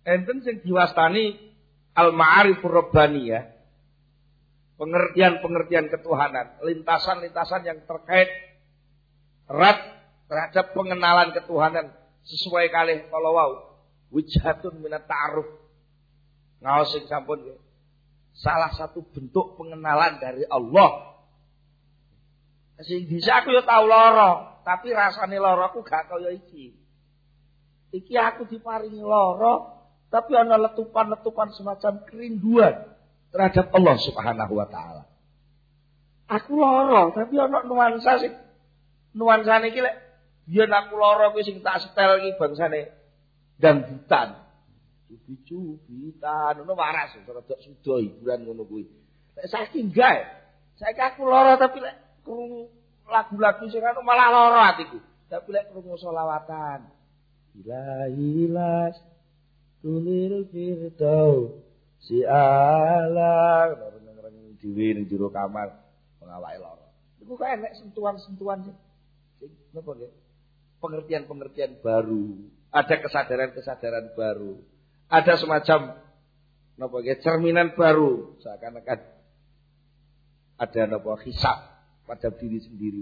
enten sing diwastani al-ma'arifur rabbaniyah, pengertian-pengertian ketuhanan, lintasan-lintasan yang terkait erat terhadap pengenalan ketuhanan sesuai kalih kala wau wijhatun minat ta'aruf. Ngaos sing sampun nggih. Salah satu bentuk pengenalan dari Allah. Sing bisa aku ya tau lara, tapi rasane laraku gak kaya iki. Iki aku diparingi lara, tapi ana letupan-letupan semacam kerinduan terhadap Allah Subhanahu wa taala. Aku lara, tapi ana nuansa sing nuansane iki lek yen aku lara kuwi sing tak setel iki bangsane dangdutan. Cubi-cubitan ngono waras rada suda hiburan ngono kuwi. Lek saiki gae. Saiki aku lara tapi lek krungu lagu-lagu sing anu malah lara atiku. Tapi lek krungu selawatan. Ilahilas tulil firdaus si ala ngreng dhewe ning jero kamar ngawake lara. Iku kok enek sentuhan-sentuhan sing napa nggih? Pengertian-pengertian baru, ada kesadaran-kesadaran baru, ada semacam napa nggih cerminan baru, seakan-akan ada napa hisab pada diri sendiri.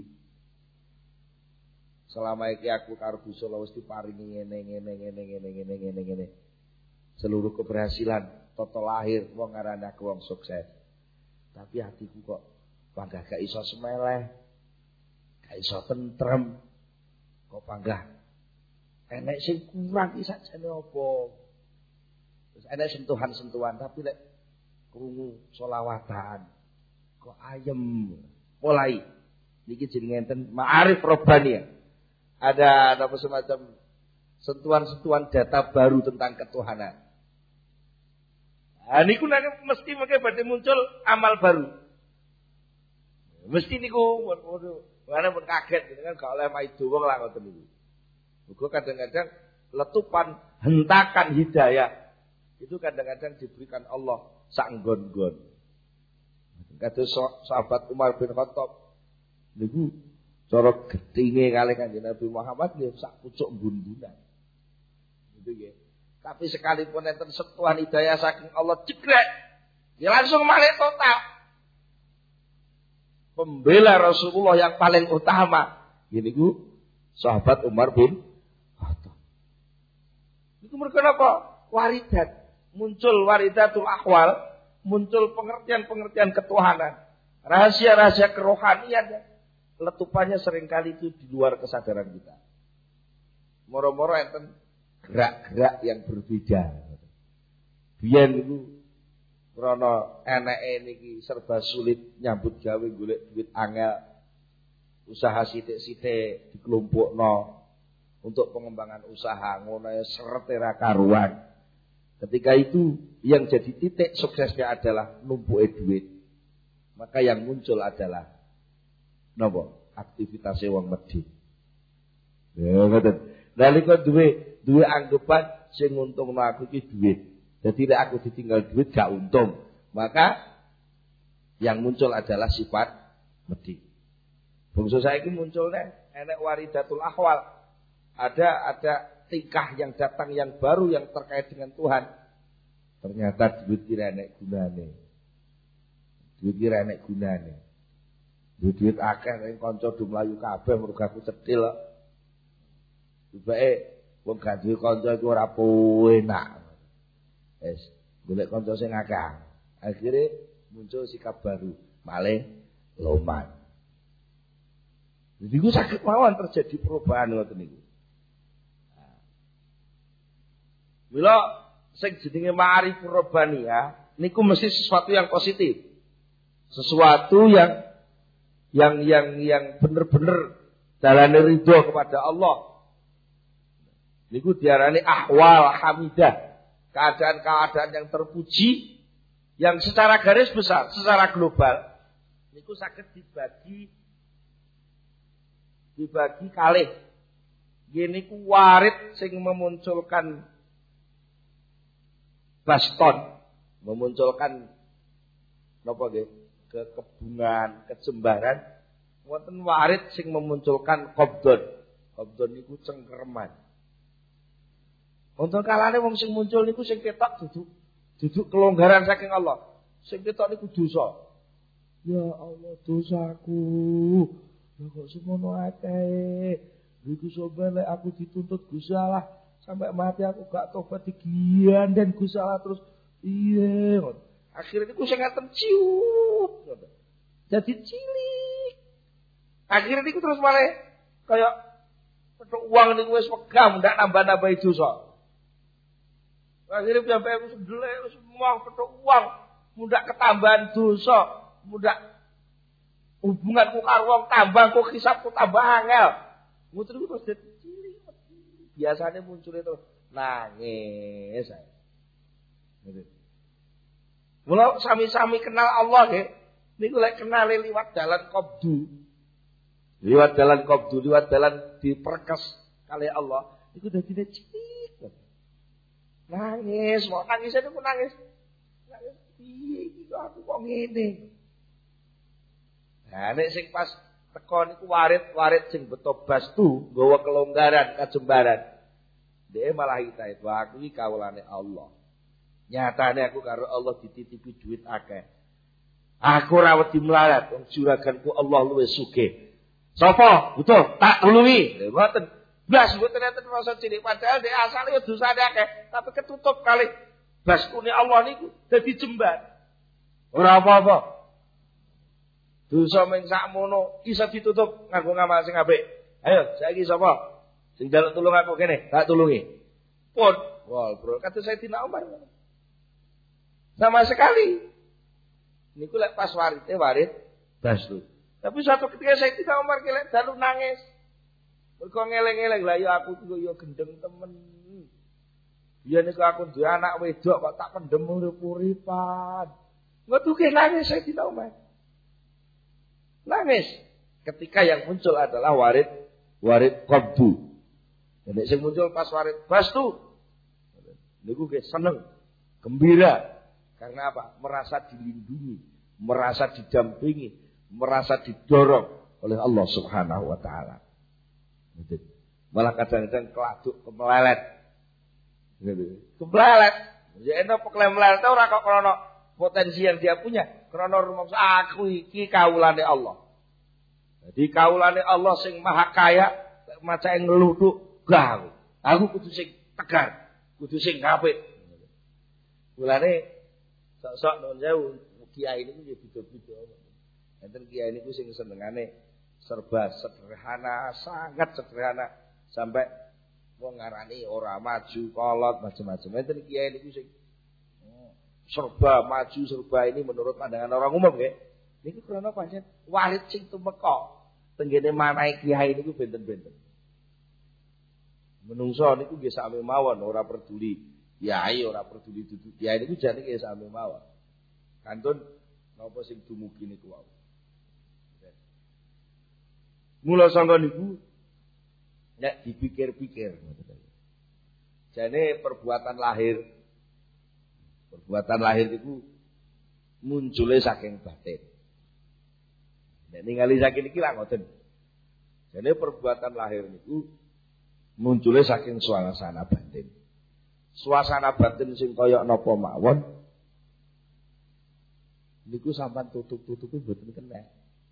Selama iki aku karo Gusti Allah wis diparingi ngene. Seluruh keberhasilan tata lahir wong ngarani aku wong sukses. Tapi hatiku kok panggah gak iso semeleh. Gak iso tentrem. Kok panggah enek sing kurang iki sakjane apa? Terus enek sentuhan-sentuhan tapi lek krungu selawatan kok ayem. Mulai niki jenenge enten ma'arif rabbaniyah. Ada apa semacam sentuhan-sentuhan data baru tentang ketuhanan. Nah, niku mesti mengke badhe muncul amal baru. Mesti niku mana pun kaget gitu kan gak oleh maido wong lah ngoten niku. Muga kadang-kadang letupan hentakan hidayah itu kadang-kadang diberikan Allah sak nggon-nggon. Kados sahabat Umar bin Khattab niku cara getinge kalih Kanjeng Nabi Muhammad nggih sak pucuk mbun-mbunan. Gitu nggih. Tapi sekalipun enten sentuhan hidayah saking Allah jegrek, ya langsung malih total. Pembela Rasulullah yang paling utama gini ku sahabat Umar bin Khattab. Iku mergo napa? Waridat. Muncul waridatul ahwal, muncul pengertian-pengertian ketuhanan, rahasia-rahasia kerohanian. Letupannya seringkali itu di luar kesadaran kita. Moro-moro enten gerak-gerak yang berbeda. Biyen niku krana eneke niki serba sulit nyambut gawe golek duit angel. Usaha sithik-sithik dikelompokno untuk pengembangan usaha ngono ya serete ra karuan. Ketika itu yang jadi titik suksesnya adalah numpuke duit. Maka yang muncul adalah napa? Aktivitas wong medhit. Ya ngoten. Nalika duwe anggapan sing nguntungno aku iki duit. Dadi nek aku ditinggal duit gak untung. Maka yang muncul adalah sifat medhit. Bangsa saiki munculnya enek waridatul ahwal. Ada tingkah yang datang yang baru yang terkait dengan Tuhan. Ternyata duit kira enek gunane. Duit kira enek gunane. Duit akeh ning kanca do mlayu kabeh mergo aku cethil kok. Tibake wong gak duwe kanca iku ora penak. Wis, golek kanca sing akeh. Akhire muncul sikap baru, malih loman. Jadi ku sakit mawon terjadi perubahan ngoten niku. Mila sing jenenge ma'arifur rabbaniyah niku mesti sesuatu yang positif. Sesuatu yang bener-bener dalane ridho kepada Allah. Niku diarani ahwal hamidah, keadaan-keadaan yang terpuji yang secara garis besar, secara global niku saged dibagi kalih. Gini ku warid sing memunculkan baston, memunculkan napa nggih? Kekebungan, kejembaran. Wonten warid sing memunculkan qabdon. Qabdon niku cengkereman. Untuk kalane wong sing muncul niku sing ketok duduk kelonggaran saking Allah. Sing ketok niku dosa. Ya Allah dosaku. Ya kok semono akeh. Iku sampe lek aku dituntut Gusti Allah sampai mati aku gak tobat digian dan Gusti Allah terus iya. Akhirnya niku sing ngaten ciut. Jadi cilik. Akhirnya niku terus malah kayak petuk uang niku wis megam ndak nambah-nambahi dosa. Akhirnya sampai aku sedelek semua petuk uang, mudah ketambahan dosa, mudah hubunganku karo wong tambah, kok hisabku tambah angel. Muter itu terus jadi cilik. Biasanya muncul itu nangis saya. Gitu. Mula sami-sami kenal Allah nggih. Niku lek kenal liwat dalan qabdu. Liwat dalan qabdu, liwat dalan diperkes kali Allah, iku dadine cilik. Nangis, mau nangis aja pun nangis. Nangis, piye iki aku kok ngene. Nah, nek sing pas teko niku warit sing beto bastu, nggawa kelonggaran, kajembaran. Dia malah kita itu aku iki kawulane Allah. Nyatane aku karo Allah dititipi duit akeh. Aku ora wedi melarat, wong juraganku Allah luwih sugih. Sapa? Betul, tak tulungi. Mboten. Blas mboten enten rasa cilik padahal dhek asale ya dosane akeh, tapi ketutup kali baskune Allah niku dadi jembar. Ora apa-apa. Dosa mung sakmono iso ditutup nganggo ngamal sing apik. Ayo, saiki sapa? Sing njaluk tulung aku kene, tak tulungi. Pun, wal bro, kata saya Sayyidina Umar. Sama sekali. Niku lek pas warit baslu. Tapi suatu ketika Sayyidina Umar kelek dalu nangis. Mergo ngeleng-eleng lah ya aku ku ya gendeng temen. Ya niku aku duwe anak wedok kok tak pendem urip-uripan. Ngetuke nangis Sayyidina Umar. Nangis ketika yang muncul adalah warid qabdu. Nek sing muncul pas warid bastu. Niku ge seneng, gembira. Karena apa? Merasa dilindungi, merasa didampingi, merasa didorong oleh Allah Subhanahu wa taala. Malah kadang-kadang keladuk kemelelet. Kemelelet. Ya enak kemelelet ora kok krana potensi yang dia punya, krana rumangsa aku iki kawulane Allah. Jadi kawulane Allah sing maha kaya, maca ngeluduk gah. Aku kudu sing tegar, kudu sing apik. Mulane sok-sok nuwun sewu kiai niku nggih beda-beda. Enten kiai niku sing senengane serba sederhana, sangat sederhana sampai wong ngarani ora maju, kolot macam-macam. Enten kiai niku sing serba maju, serba ini menurut pandangan orang umum nggih. Niku krana pancen walid sing tumeka. Tenggene manahe kiai niku benten-benten. Menungso niku nggih sami mawon, ora peduli kiai, ora peduli dudu kiai niku jane nggih sami mawon. Kantun napa sing dumugi niku wae. Mula sangka niku nek dipikir-pikir. Jane perbuatan lahir niku muncule saking batin. Nek ningali saking iki lak ngoten. Jane perbuatan lahir niku muncule saking suasana batin. Suasana batin sing kaya napa mawon niku sampean tutup-tutupi mboten kena.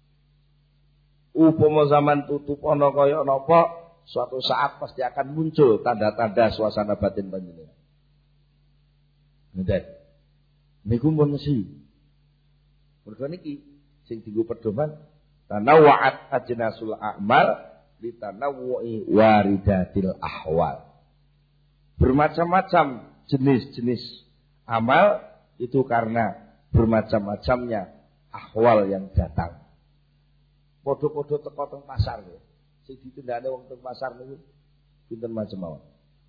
Upama zaman tutup ana kaya napa, suatu saat pasti akan muncul tanda-tanda suasana batin panjenengan. Ngeten. Niku mun mesti. Mergo niki sing dienggo pedoman tanawwa'at ajnasul a'mal litanawwu'i waridatil ahwal. Bermacam-macam jenis-jenis amal itu karena bermacam-macamnya ahwal yang datang. Podo-podo teko teng pasar lho. Sing ditindakane wong teng pasar niku pinten macam mawon.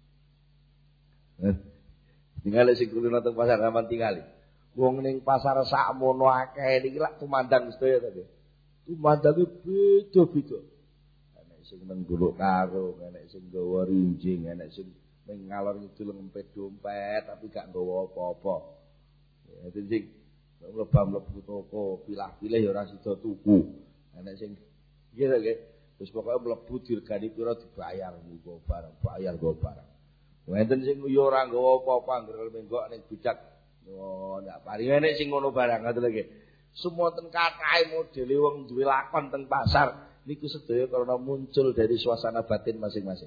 Tinggal sing kudu teng pasar sampean tingali. Wong ning pasar sakmono akeh niki lak tumandang sedaya to. Tumandange beda-beda. Enek sing nang golek karo, enek sing nggawa rinjing, enek sing ning ngalor ngidul ngempet dompet tapi gak nggawa apa-apa. Ya sing mlebu toko, pilah-pilih ya ora sida tuku. Enek sing nggih to nggih. Terus pokoke mlebu dirgani pira dibayar nggo barang, bayar nggo barang. Wonten sing yo ora nggawa apa-apa anggere menggok ning bujak. Oh, ndak paling nek sing ngono barang ngoten lho. Sumonten kathah modele wong duwe lakon teng pasar niku sedaya karena muncul dari suasana batin masing-masing.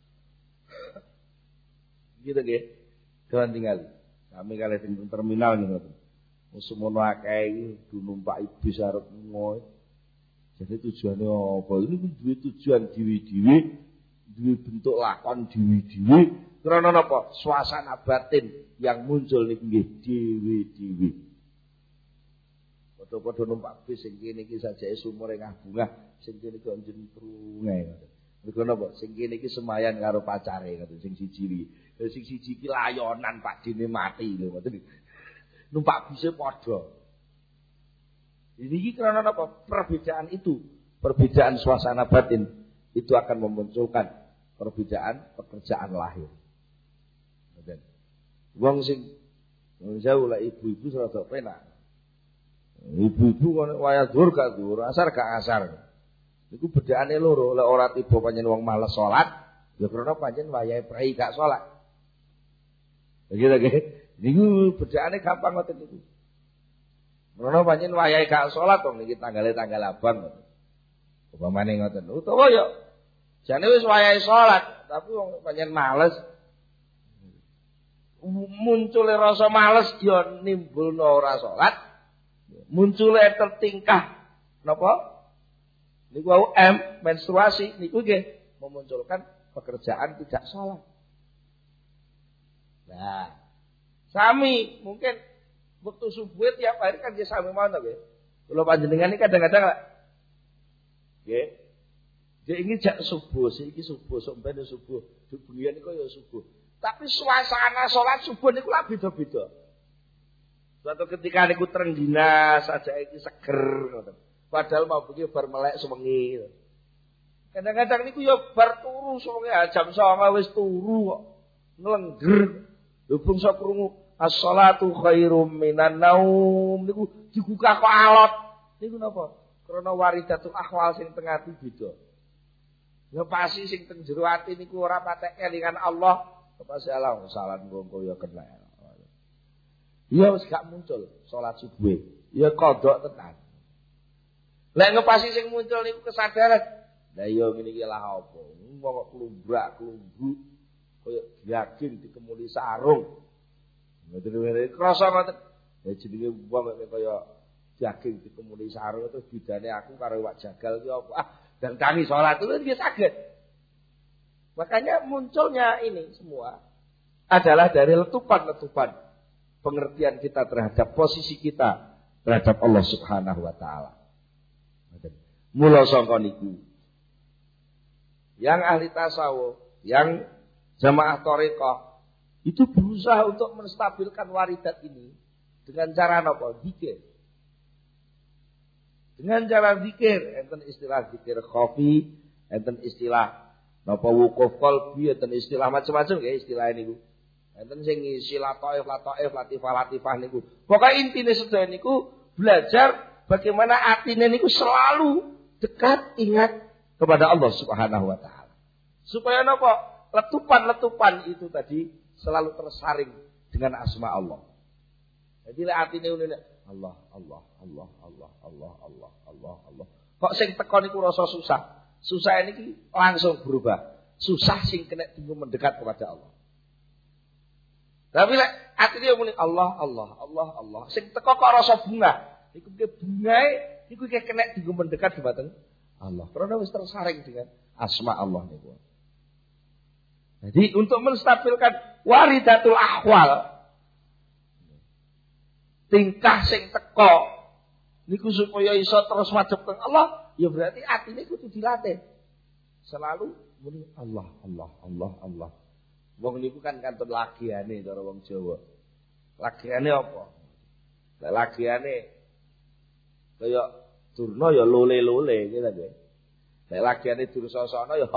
Gitu nggih. Kawan tinggal. Kami kalih teng terminal ngoten. Semono akeh iki numpak ibis arep ngono. Jadi tujuannya apa? Ini duwe tujuan dhewe-dhewe, duwe bentuk lakon dhewe-dhewe. Karena apa? Suasana batin yang muncul niku nggih dhewe-dhewe. Padha-padha numpak bis sing kene iki sajake sumure ngah-bungah, sing kene iki njentru ngae. Mergo napa? Sing kene iki semayan karo pacare ngoten sing siji iki. Sing siji iki layonan Pak Dene mati lho ngoten. Numpak bise padha. Ini karena apa? Perbedaan itu, perbedaan suasana batin itu akan memunculkan perbedaan pekerjaan lahir. Wong sing jauh lah ibu-ibu serata penak. Ibu-ibu kan wayah dhuwur gak dhuwur, asar gak asar. Niku bedaane loro, lek ora tiba pancen wong males salat, ya karena pancen wayahe prei gak salat. Begitu nggih. Niku bedaane gampang ngoten niku. Karena pancen wayahe gak salat wong niki tanggale tanggal abang. Upamane ngoten. Utawa ya jane wis wayahe salat, tapi wong pancen males. Muncule rasa males ya nimbulno ora salat. Muncule tertingkah napa? Niku wau menstruasi niku nggih memunculkan pekerjaan tidak salat. Nah, sami mungkin waktu subuh tiap hari kan dia sami mawon nggih. Kula panjenengan iki kadang-kadang nggih. Dia ingin jak subuh, iki subuh, sok ben subuh. Bengian niku ya subuh. Tapi suasana salat subuh niku lak beda-beda. Suatu ketika niku trengginas saja iki seger ngoten. Padahal mau bengi bar melek sewengi. Kadang-kadang niku ya bar turu sewengi jam 09.00 wis turu kok. Nglengger. Lho bangsa krungu as-shalatu khairum minan naum niku digugah kok alot. Niku napa? Karena waridatul akhwal sing teng ati beda. Ya pasti sing teng jero ati niku ora patek kelingan Allah. Pasti Allah salat ngongko ya kena. Ya wis gak muncul salat subuh. Ya kodok tenan. Lek ngepasi sing muncul niku kesadaran. Lah iya ngene iki lah apa? Wong kok klumbrak-klumbruk kaya daging dikemuli sarung. Ngoten krasa ngoten. Ya jenenge wong kaya daging dikemuli sarung terus bidane aku karo wak jagal ki apa? Dan kami salat itu dia saged. Makanya munculnya ini semua adalah dari letupan-letupan pengertian kita terhadap posisi kita terhadap Allah Subhanahu wa taala. Mula sangka niku. Yang ahli tasawuf, yang jamaah thariqah itu berusaha untuk menstabilkan waridat ini dengan cara apa? Zikir. Dengan cara zikir, enten istilah zikir khafi, enten istilah napa wukuf qalbi, enten istilah macam-macam nggih istilah niku. Enten sing ngisi lataif, latifah niku. Pokoke intine sedaya niku belajar bagaimana atine niku selalu dekat ingat kepada Allah Subhanahu wa taala. Supaya napa? Letupan-letupan itu tadi selalu tersaring dengan asma Allah. Jadi lek atine ngene Allah, Allah, Allah, Allah, Allah, Allah, Allah, Allah. Kok sing teko niku rasa susah. Susah niki langsung berubah. Susah sing kena tinggal mendekat kepada Allah. Tapi lek atine muni Allah, Allah, Allah, Allah. Sing teko kok rasa bunga. Niku bungae niku kena tinggal mendekat kepada Allah. Karena wis tersaring dengan asma Allah niku. Jadi untuk menstabilkan waridatul ahwal, tingkah sing teko niku supaya iso terus madhep teng Allah, ya berarti atine kudu dilatih. Selalu muni Allah, Allah, Allah, Allah. Wong niku kan kantun lagiane cara wong Jawa. Lagiane apa? Lah lagiane kaya Durna ya lole-lole ngene lho. Nek lagiane Dursasana ya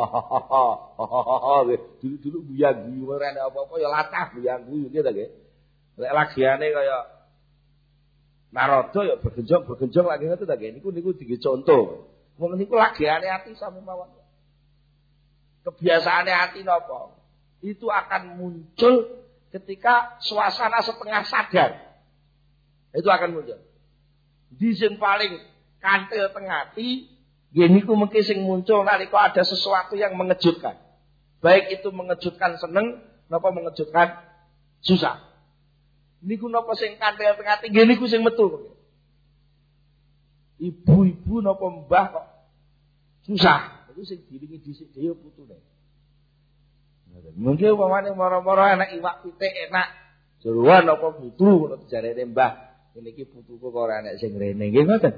dulu buyang-buyu ora ana apa-apa ya latah buyang-buyu ngene lho. Nek lagiane kaya Narada ya bergenjong lagi ngoten ta nggih. Niku digi contoh. Wong niku lagiane ati sami mawon. Kebiasaane ati napa? itu akan muncul ketika suasana setengah sadar. Itu akan muncul. Di sing paling kantil tengah ati, nggih niku mengki sing muncul nalika ada sesuatu yang mengejutkan. Baik itu mengejutkan seneng, napa mengejutkan susah. Niku napa sing kantil tengah ati, nggih niku sing metu. Ibu-ibu napa mbah kok susah. Iku sing diringi dhisik dhewe putune. Mungkin umpamane moro-moro enak iwak pitik enak. Jeroan apa putu ngono jarene mbah. Niki putuku kok ora enak sing rene. Nggih ngoten.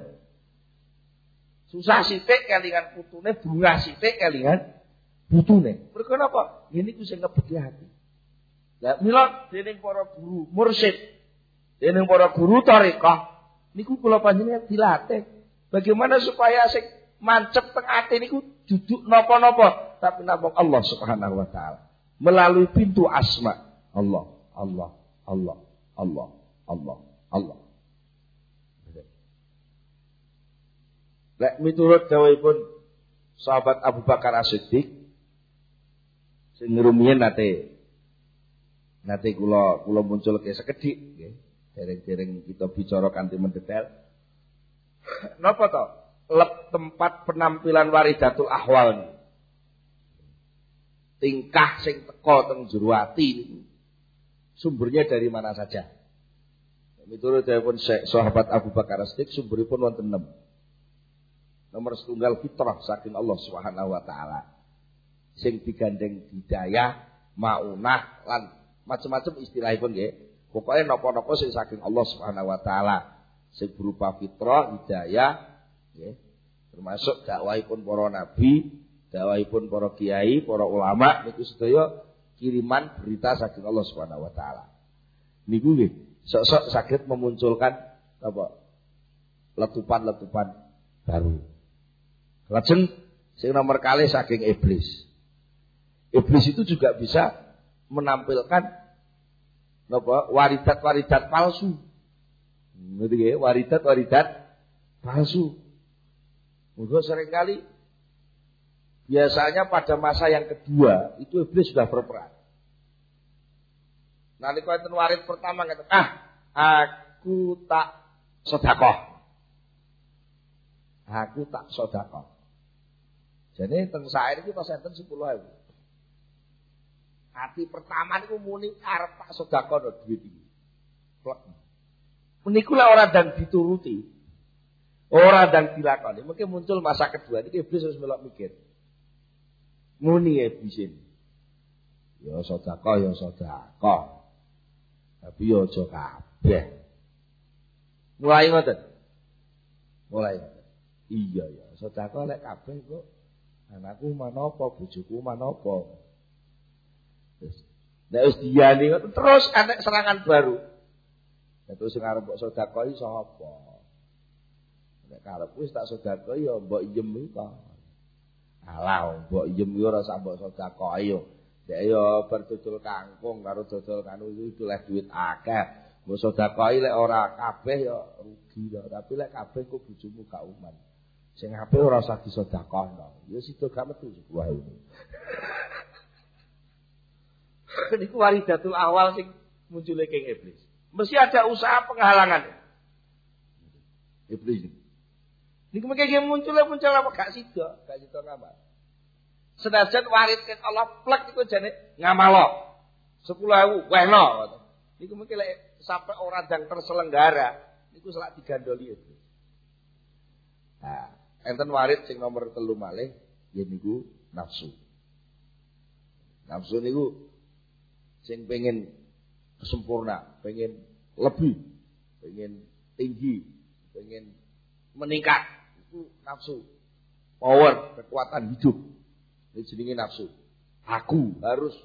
Susah sithik kelingan putune, bunga sithik kelingan putune. Mergo napa? Niku sing ngebeki ati. Lah mila dening para guru mursyid, dening para guru thariqah niku kula panjenengan dilatih bagaimana supaya sing mancep teng ati niku duduk napa-napa tapi namung Allah Subhanahu wa taala melalui pintu asma Allah Allah Allah Allah Allah Allah. Lek miturut dawuhipun sahabat Abu Bakar As-Siddiq sing rumiyin nate kula muncul ke sekedhik nggih. Dereng-dereng kita bicara kanthi mendetail. Napa to? Tempat penampilan Waridatul Ahwal. Tingkah sing teka teng jero ati niku. Sumbernya dari mana saja? Miturut dawuhipun sahabat Abu Bakar As-Siddiq sumberipun wonten 6. Nomor setunggal fitrah saking Allah Subhanahu wa taala. Sing digandeng hidayah, maunah lan macam-macam istilahipun nggih. Pokoke napa-napa sing saking Allah Subhanahu wa taala. Sing berupa fitrah, hidayah, nggih. Termasuk dakwahipun para nabi, dakwahipun para kiai, para ulama niku sedaya kiriman berita saking Allah Subhanahu wa taala. Niku nggih, sok-sok saged memunculkan apa? Letupan-letupan baru. Lajeng sing nomor kalih saking iblis. Iblis itu juga bisa menampilkan napa waridat-waridat palsu. Ngerti nggih, waridat-waridat palsu. Monggo seringkali biasanya pada masa yang kedua itu iblis sudah berperan. Nalika enten warid pertama ngeten, aku tak sedekah. Aku tak sedekah. Jadi teng sair iki pas enten 10.000. Hati pertama niku muni arep tak sedekah no duit iki. Plek. Meniku lek ora ndang dituruti. Ora ndang dilakoni, mungkin muncul masa kedua iki iblis harus melok mikir. Muni iblis ini. Ya sedekah. Tapi ya aja kabeh. Mulai ngoten. Iya ya, sedekah lek kabeh kok anakku manapa, bojoku manapa. Nek wis diani terus enek serangan baru. Terus sing arep mbok sedekahi sapa? Nek karepku wis tak sedekahi ya mbok iyem iki. Alah, mbok iyem iki ora sak mbok sedekahi yo. Nek yo bar dodol kangkung karo dodol kanu iki oleh duit akeh. Mbok sedekahi lek ora kabeh ya rugi to, tapi lek kabeh kok bojomu gak uman. Sing apik ora usah disedekahno. Ya sida gak metu sebuah ini. Niku waridatul awal sing muncule king iblis. Mesti ada usaha penghalangan. Iblis. Niku mengke muncul apa gak sida ngamal. Senajan warid ket Allah plek iku jane ngamalo. 10.000 wehno. Niku mengke lek sampai ora ndang terselenggara, niku selak digandoli iblis. Nah, enten warid sing nomor 3 malih yen niku nafsu. Nafsu niku sing pengen sempurna, pengen lebih, pengen tinggi, pengen meningkat. Itu nafsu. Power, kekuatan hidup. Ini jenenge nafsu. Aku harus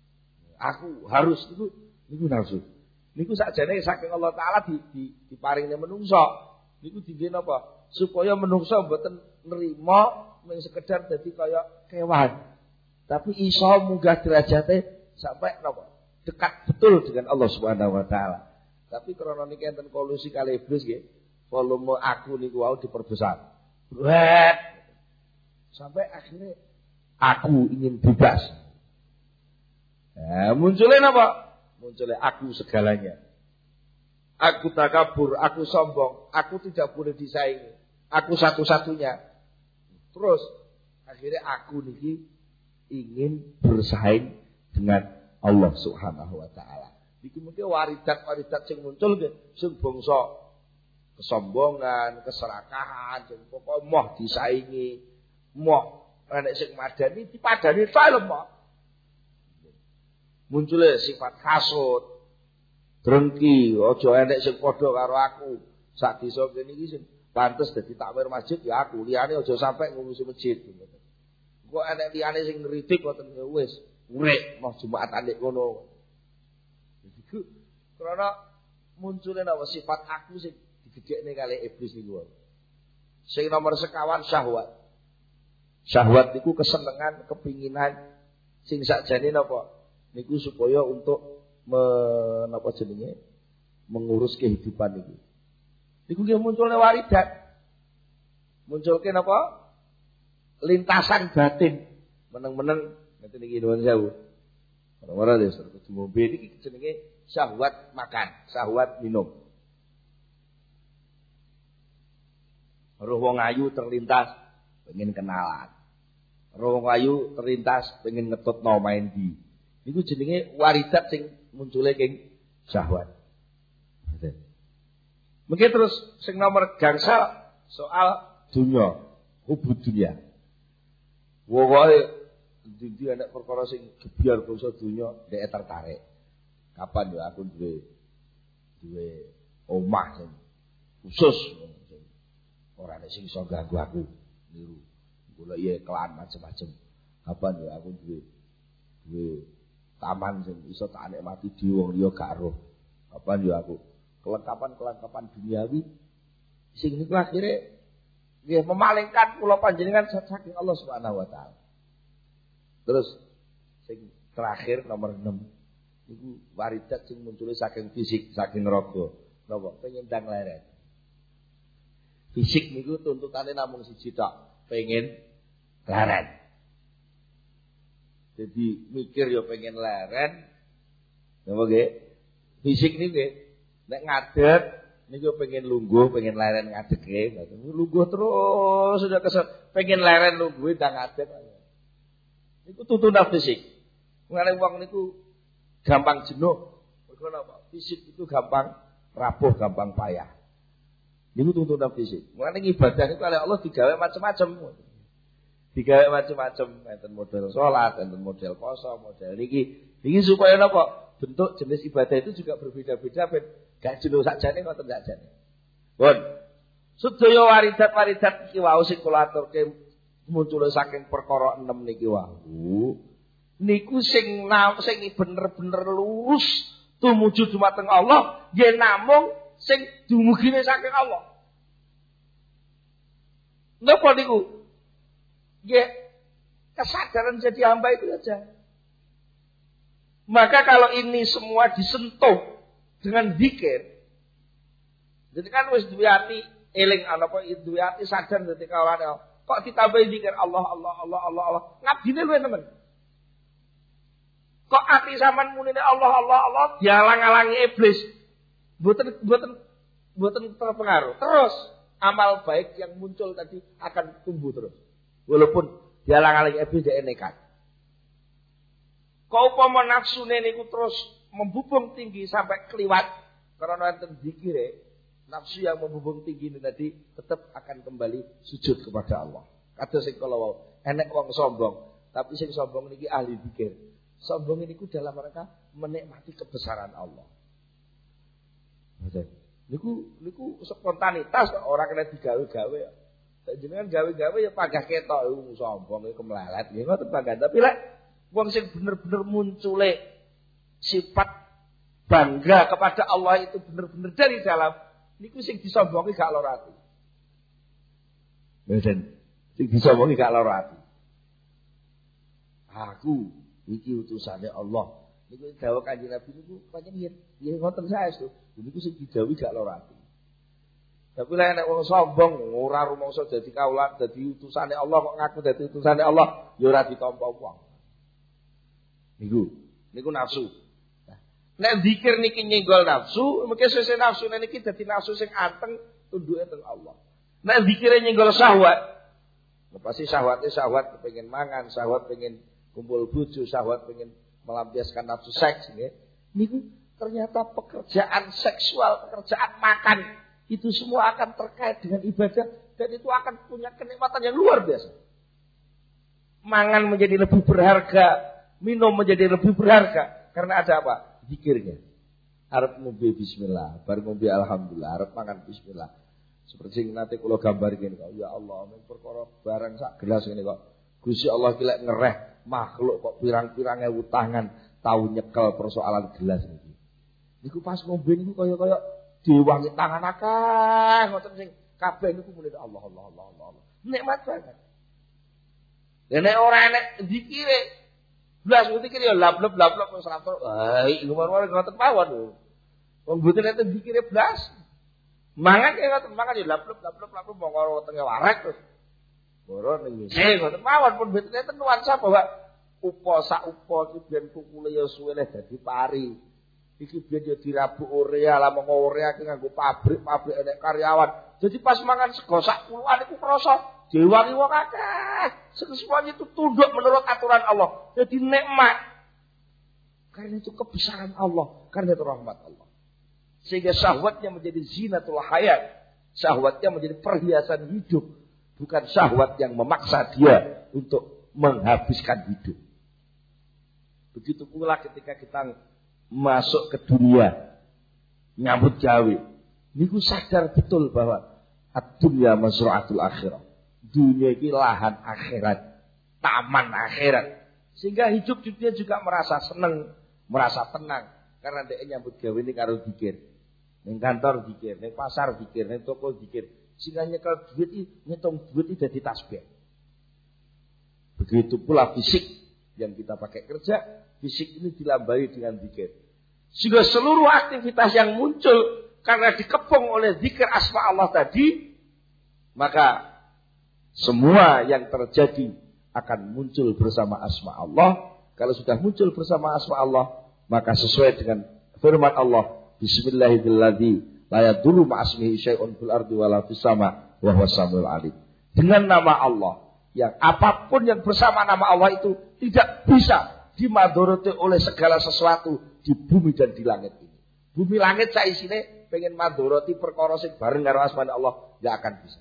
niku nafsu. Niku sakjane saking Allah taala diparingne menungso. Niku dingge napa? Supaya menungso mboten nerima mung sekedar dadi kaya kewan. Tapi iso munggah derajate sampai napa? Dekat betul dengan Allah Subhanahu wa taala. Tapi krana niki enten kolusi kali iblis nggih, volume aku niku wau diperbesar. Wet. Sampai akhirnya aku ingin bebas. Nah, munculnya apa? Munculnya aku segalanya. Aku takabur, aku sombong, aku tidak boleh disaingi. Aku satu-satunya. Terus akhirnya aku niki ingin bersaing dengan Allah Subhanahu wa taala. Iki mungkin waridat-waridat sing muncul nggih sing bangsa kesombongan, keserakahan, sing pokoke moh disaingi, moh nek sing madani dipadani film moh. Munculnya sifat hasud, drengki, aja enek sing padha karo aku. Sak desa kene iki sing pantes dadi takwir masjid ya aku, liyane aja sampai ngurusi masjid. Kok enek liyane sing ngritik ngoten ya wis, urip mau Jumatan nek ngono. Iku karena munculnya napa sifat aku sing digedhekne kali iblis niku. Sing nomor sekawan syahwat. Syahwat niku kesenengan, kepinginan sing sakjane napa? Niku supaya untuk menapa jenenge? Mengurus kehidupan niku. Niku ki munculne waridat. Munculke napa? Lintasan batin. Meneng-meneng ngeten iki nuwun sewu. Ora-ora wis kudu ngombe iki jenenge syahwat makan, syahwat minum. Roh wong ayu terlintas pengen kenalan. Roh wong ayu terlintas pengen ngetutno main di. Niku jenenge waridat sing muncule king syahwat. Mungkin terus sing nomor gangsal soal dunya, hubud dunya. Woe ndi anak perkara sing gebyar bangsa dunya dhek tertarik. Kapan ya aku duwe omah sing khusus ora nek sing iso ganggu aku niru. Golek iklan macam-macam. Kapan ya aku duwe taman sing iso tak nikmati dhewe wong liya gak roh. Kapan ya aku kelengkapan duniawi sing niku akhire nggih memalingkan kula panjenengan saking Allah Subhanahu wa taala. Terus sing terakhir nomor 6 niku waridat sing muncul saking fisik, saking raga. Napa? Pengen ndang leren. Fisik niku tuntutane namung siji tok, pengen leren. Jadi mikir yo pengen leren. Napa nggih? Fisik niku nggih nek ngadeg niku pengen lungguh, pengen leren ngadege, lungguh terus sudah kesel, pengen leren lungguh ndang ngadeg. Niku tuntunan fisik. Mengenai wong niku gampang jenuh. Mergo napa? Fisik itu gampang rapuh, gampang payah. Niku tuntunan fisik. Mengenai ibadah niku oleh Allah digawe macam-macam. Digawe macam-macam, enten model salat, enten model puasa, model niki. Niki supaya napa? Bentuk jenis ibadah itu juga berbeda-beda ben gak jenuh sakjane ngoten sakjane. Pun. Sedaya waridat-waridat iki wau sing kula aturke muncul saking perkara 6 niki wau. Niku sing bener-bener lurus tumuju dumateng Allah, nggih namung sing dumugine saking Allah. Napa niku? Nggih kesadaran jadi hamba itu saja. Maka kalau ini semua disentuh dengan zikir, jadi kan wis duwe ati eling apa duwe ati sadar dadi kawane kok ditambahi zikir Allah Allah Allah Allah Allah ngabdine luwih temen. Kok ati sampean munine Allah Allah Allah dialang-alangi iblis. Mboten terpengaruh. Terus amal baik yang muncul tadi akan tumbuh terus. Walaupun dialang-alangi iblis dhek nekat. Kau upama nafsune niku terus membubung tinggi sampai keliwat karena enten zikire, nafsu yang membubung tinggi ini tadi tetap akan kembali sujud kepada Allah. Kados sing kala wau, enek wong sombong, tapi sing sombong niki ahli zikir. Sombong niku dalam rangka menikmati kebesaran Allah. Niku spontanitas ora kena digawe-gawe. Jenengan gawe-gawe ya pagah ketok sombong iku kemlelet. Nggih ngoten pagah, tapi lek wong sing bener-bener muncule sifat bangga kepada Allah itu bener-bener dari dalam niku sing disombongi gak lara ati. Mboten. Sing disombongi gak lara ati. Aku iki utusane Allah. Niku dawuh Kanjeng Nabi niku pancen yen ngoten saestu. Niku sing didhawuhi gak lara ati. Tapi lek nek wong sombong ora rumangsa dadi kaulan, dadi utusane Allah kok ngaku dadi utusane Allah, ya ora ditampa wong. Niku. Niku nafsu. Nek zikir niki nyenggol nafsu, mungkin sesuk nafsu niki dadi nafsu sing anteng tunduke teng Allah. Nek zikire nyenggol syahwat, pasti syahwatnya syahwat pengen mangan, syahwat pengen kumpul bojo, syahwat pengen melampiaskan nafsu seks nggih. Niku ternyata pekerjaan seksual, pekerjaan makan itu semua akan terkait dengan ibadah dan itu akan punya kenikmatan yang luar biasa. Mangan menjadi lebih berharga, minum menjadi lebih berharga karena ada apa? Zikirnya. Arep ngombe bismillah, bar ngombe alhamdulillah, arep mangan bismillah. Seperti sing nate kula gambar ngene kok, ya Allah, men perkara barang sak gelas ngene kok. Gusti Allah ki lek ngereh makhluk kok pirang-pirang ewu tangan tau nyekel persoalan gelas niki. Niku pas ngombe niku kaya diwangi tangan akeh ngoten sing kabeh niku muni Allah. Nikmat banget. Nek ora enek zikire blas zikir ya lablep wis rampung. Iku mawon ngoten mawon lho. Wong mboten enten zikire blas. Mangan ya ngoten mangan ya lablep mongko tenge warek terus. Boro ning ngisi ngoten mawon pun mboten enten nuansa bahwa sak upo iki ben kukule ya suwe le dadi pari. Iki ben ya dirabuk urea, lah mongko urea iki nganggo pabrik enek karyawan. Jadi pas mangan sego sak puluhan iku krasa diwangi wong akeh. Semuanya itu tunduk menurut aturan Allah. Jadi nikmat. Karena itu kebesaran Allah, karena itu rahmat Allah. Sehingga syahwatnya menjadi zinatul hayat. Syahwatnya menjadi perhiasan hidup, bukan syahwat yang memaksa dia untuk menghabiskan hidup. Begitu pula ketika kita masuk ke dunia nyambut gawe, niku sadar betul bahwa ad-dunya mazra'atul akhirah. Dunia ini lahan akhirat, taman akhirat. Sehingga hidup dia juga merasa senang, merasa tenang. Karena dia nyambut gawe ini karo zikir. Ning kantor zikir, ning pasar zikir, ning toko zikir. Sehingga nyekel duit, ngitung duit itu jadi tasbih. Begitu pula fisik yang kita pakai kerja, fisik ini dilambai dengan zikir. Sehingga seluruh aktivitas yang muncul karena dikepung oleh zikir asma Allah tadi, maka semua yang terjadi akan muncul bersama asma Allah. Kalau sudah muncul bersama asma Allah, maka sesuai dengan firman Allah, Bismillahirrahmanirrahim, la yadurru ma'asmihi syai'un fil ardi wala fis sama wa huwas samiul alim. Dengan nama Allah, yang apapun yang bersama nama Allah itu tidak bisa dimadharati oleh segala sesuatu di bumi dan di langit ini. Bumi langit saisine pengen madharati perkara sing bareng karo asma Allah enggak akan bisa.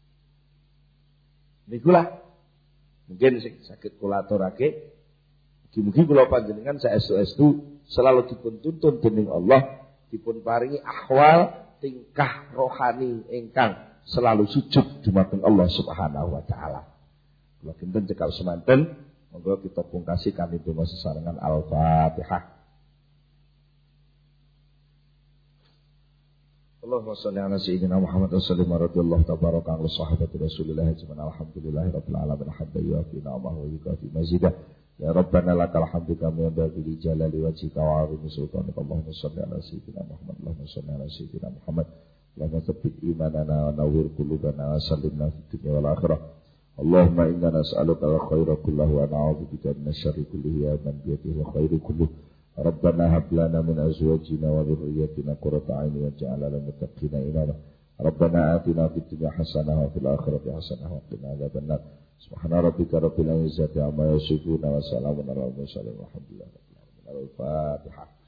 Nikulah mungkin sakit kula aturake, mugi-mugi kula panjenengan saestu-estu selalu dipun tuntun dening Allah, dipun paringi ahwal tingkah rohani ingkang selalu sujud dumateng Allah Subhanahu wa taala. Kula kinten cekal semanten, monggo kita pungkasi kami donga sesarengan Al-Fatihah. Allahumma shalli ala sayyidina Muhammad wa sallim radhiyallahu tabaraka an sahabati Rasulillah ajma'in alhamdulillahi rabbil alamin haddaya fi na'amahu wa yukafi mazidah ya rabbana lakal hamdu kama yanbaghi li jalali wajhika wa 'azimi sultanika Allahumma shalli ala sayyidina Muhammad Allahumma shalli ala sayyidina Muhammad Allahumma tsabbit imanana wa nawwir qulubana wa sallimna fid dunya wal akhirah Allahumma inna nas'aluka al-khaira kullahu wa na'udzubika min syarri kullihi ya man bi yadihi al-khairu kulluhu Rabbana hab lana min azwajina wa dhurriyyatina qurrata a'yun waj'alna lil muttaqina imama. Rabbana atina fid dunya hasanah wa fil akhirati hasanah wa qina adzabannar. Subhana rabbika rabbil izzati amma yasifun wa salamun alal mursalin walhamdulillahi rabbil alamin. Al-Fatihah.